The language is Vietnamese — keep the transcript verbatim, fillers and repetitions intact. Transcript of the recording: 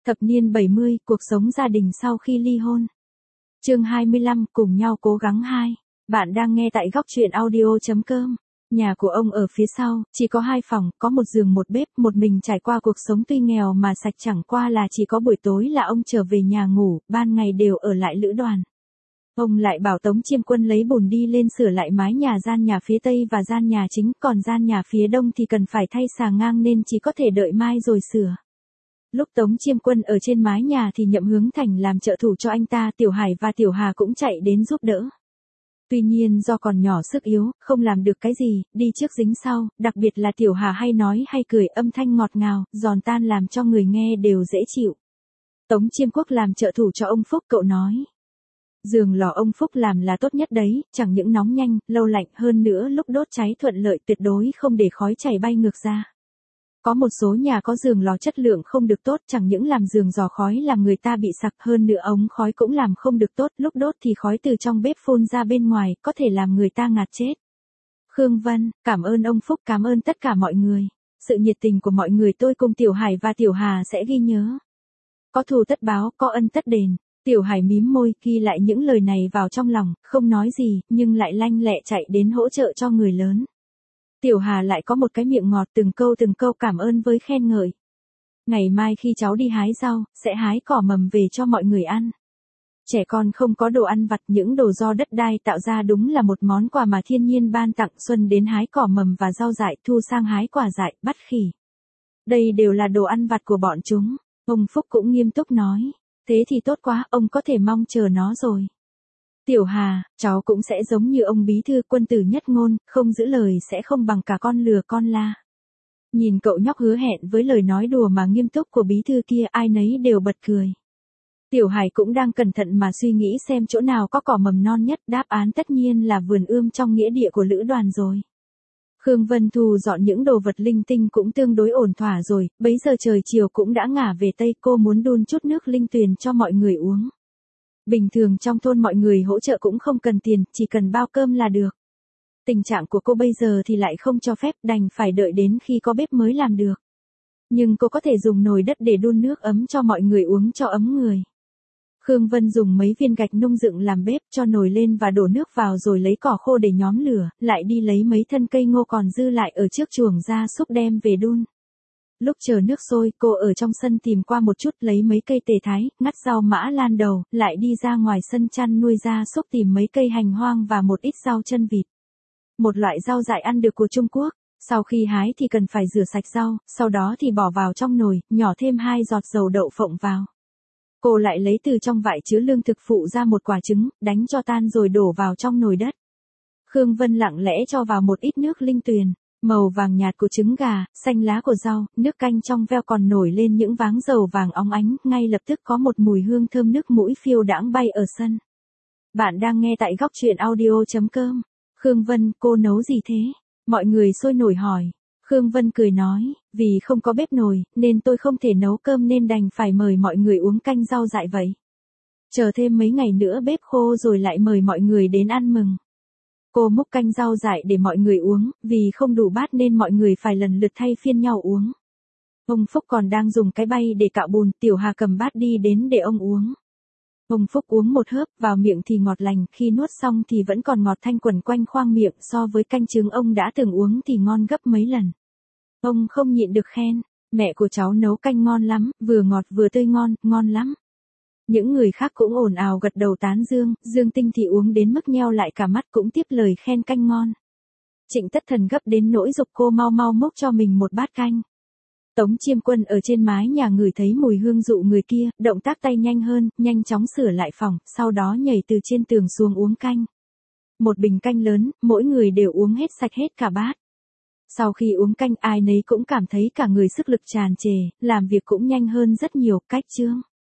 Thập niên bảy mươi, cuộc sống gia đình sau khi ly hôn. Chương hai mươi lăm, cùng nhau cố gắng hai. Bạn đang nghe tại góc truyện audio chấm com. Nhà của ông ở phía sau, chỉ có hai phòng, có một giường một bếp, một mình trải qua cuộc sống tuy nghèo mà sạch, chẳng qua là chỉ có buổi tối là ông trở về nhà ngủ, ban ngày đều ở lại lữ đoàn. Ông lại bảo Tống Chiêm Quân lấy bùn đi lên sửa lại mái nhà gian nhà phía tây và gian nhà chính, còn gian nhà phía đông thì cần phải thay xà ngang nên chỉ có thể đợi mai rồi sửa. Lúc Tống Chiêm Quân ở trên mái nhà thì Nhậm Hướng Thành làm trợ thủ cho anh ta, Tiểu Hải và Tiểu Hà cũng chạy đến giúp đỡ. Tuy nhiên do còn nhỏ sức yếu, không làm được cái gì, đi trước dính sau, đặc biệt là Tiểu Hà hay nói hay cười, âm thanh ngọt ngào, giòn tan làm cho người nghe đều dễ chịu. Tống Chiêm Quốc làm trợ thủ cho ông Phúc, cậu nói. Giường lò ông Phúc làm là tốt nhất đấy, chẳng những nóng nhanh, lâu lạnh, hơn nữa lúc đốt cháy thuận lợi, tuyệt đối không để khói chảy bay ngược ra. Có một số nhà có giường lò chất lượng không được tốt, chẳng những làm giường giò khói làm người ta bị sặc, hơn nữa ống khói cũng làm không được tốt, lúc đốt thì khói từ trong bếp phun ra bên ngoài, có thể làm người ta ngạt chết. Khương Vân, cảm ơn ông Phúc, cảm ơn tất cả mọi người. Sự nhiệt tình của mọi người tôi cùng Tiểu Hải và Tiểu Hà sẽ ghi nhớ. Có thù tất báo, có ân tất đền. Tiểu Hải mím môi, ghi lại những lời này vào trong lòng, không nói gì, nhưng lại lanh lẹ chạy đến hỗ trợ cho người lớn. Tiểu Hà lại có một cái miệng ngọt, từng câu từng câu cảm ơn với khen ngợi. Ngày mai khi cháu đi hái rau, sẽ hái cỏ mầm về cho mọi người ăn. Trẻ con không có đồ ăn vặt, những đồ do đất đai tạo ra đúng là một món quà mà thiên nhiên ban tặng. Xuân đến hái cỏ mầm và rau dại, thu sang hái quả dại, bắt khỉ. Đây đều là đồ ăn vặt của bọn chúng. Ông Phúc cũng nghiêm túc nói. Thế thì tốt quá, ông có thể mong chờ nó rồi. Tiểu Hà, cháu cũng sẽ giống như ông bí thư, quân tử nhất ngôn, không giữ lời sẽ không bằng cả con lừa con la. Nhìn cậu nhóc hứa hẹn với lời nói đùa mà nghiêm túc của bí thư kia, ai nấy đều bật cười. Tiểu Hải cũng đang cẩn thận mà suy nghĩ xem chỗ nào có cỏ mầm non nhất, đáp án tất nhiên là vườn ươm trong nghĩa địa của lữ đoàn rồi. Khương Vân thu dọn những đồ vật linh tinh cũng tương đối ổn thỏa rồi, bấy giờ trời chiều cũng đã ngả về Tây, cô muốn đun chút nước linh tuyền cho mọi người uống. Bình thường trong thôn mọi người hỗ trợ cũng không cần tiền, chỉ cần bao cơm là được. Tình trạng của cô bây giờ thì lại không cho phép, đành phải đợi đến khi có bếp mới làm được. Nhưng cô có thể dùng nồi đất để đun nước ấm cho mọi người uống cho ấm người. Khương Vân dùng mấy viên gạch nung dựng làm bếp, cho nồi lên và đổ nước vào rồi lấy cỏ khô để nhóm lửa, lại đi lấy mấy thân cây ngô còn dư lại ở trước chuồng gia súc đem về đun. Lúc chờ nước sôi, cô ở trong sân tìm qua một chút, lấy mấy cây tề thái, ngắt rau mã lan đầu, lại đi ra ngoài sân chăn nuôi gia súc tìm mấy cây hành hoang và một ít rau chân vịt. Một loại rau dại ăn được của Trung Quốc, sau khi hái thì cần phải rửa sạch rau, sau đó thì bỏ vào trong nồi, nhỏ thêm hai giọt dầu đậu phộng vào. Cô lại lấy từ trong vại chứa lương thực phụ ra một quả trứng, đánh cho tan rồi đổ vào trong nồi đất. Khương Vân lặng lẽ cho vào một ít nước linh tuyền, màu vàng nhạt của trứng gà, xanh lá của rau, nước canh trong veo còn nổi lên những váng dầu vàng óng ánh, ngay lập tức có một mùi hương thơm nước mũi phiêu đãng bay ở sân. Bạn đang nghe tại góc truyện audio chấm com. Khương Vân, cô nấu gì thế? Mọi người sôi nổi hỏi. Khương Vân cười nói, vì không có bếp nồi, nên tôi không thể nấu cơm nên đành phải mời mọi người uống canh rau dại vậy. Chờ thêm mấy ngày nữa bếp khô rồi lại mời mọi người đến ăn mừng. Cô múc canh rau dại để mọi người uống, vì không đủ bát nên mọi người phải lần lượt thay phiên nhau uống. Ông Phúc còn đang dùng cái bay để cạo bùn, Tiểu Hà cầm bát đi đến để ông uống. Ông Phúc uống một hớp, vào miệng thì ngọt lành, khi nuốt xong thì vẫn còn ngọt thanh quẩn quanh khoang miệng, so với canh trứng ông đã từng uống thì ngon gấp mấy lần. Ông không nhịn được khen, mẹ của cháu nấu canh ngon lắm, vừa ngọt vừa tươi ngon, ngon lắm. Những người khác cũng ồn ào gật đầu tán dương, Dương Tinh thì uống đến mức nheo lại cả mắt cũng tiếp lời khen canh ngon. Trịnh Tất Thần gấp đến nỗi giục cô mau mau múc cho mình một bát canh. Tống Chiêm Quân ở trên mái nhà ngửi thấy mùi hương dụ người kia, động tác tay nhanh hơn, nhanh chóng sửa lại phòng, sau đó nhảy từ trên tường xuống uống canh. Một bình canh lớn, mỗi người đều uống hết sạch hết cả bát. Sau khi uống canh ai nấy cũng cảm thấy cả người sức lực tràn trề, làm việc cũng nhanh hơn rất nhiều, cách chương.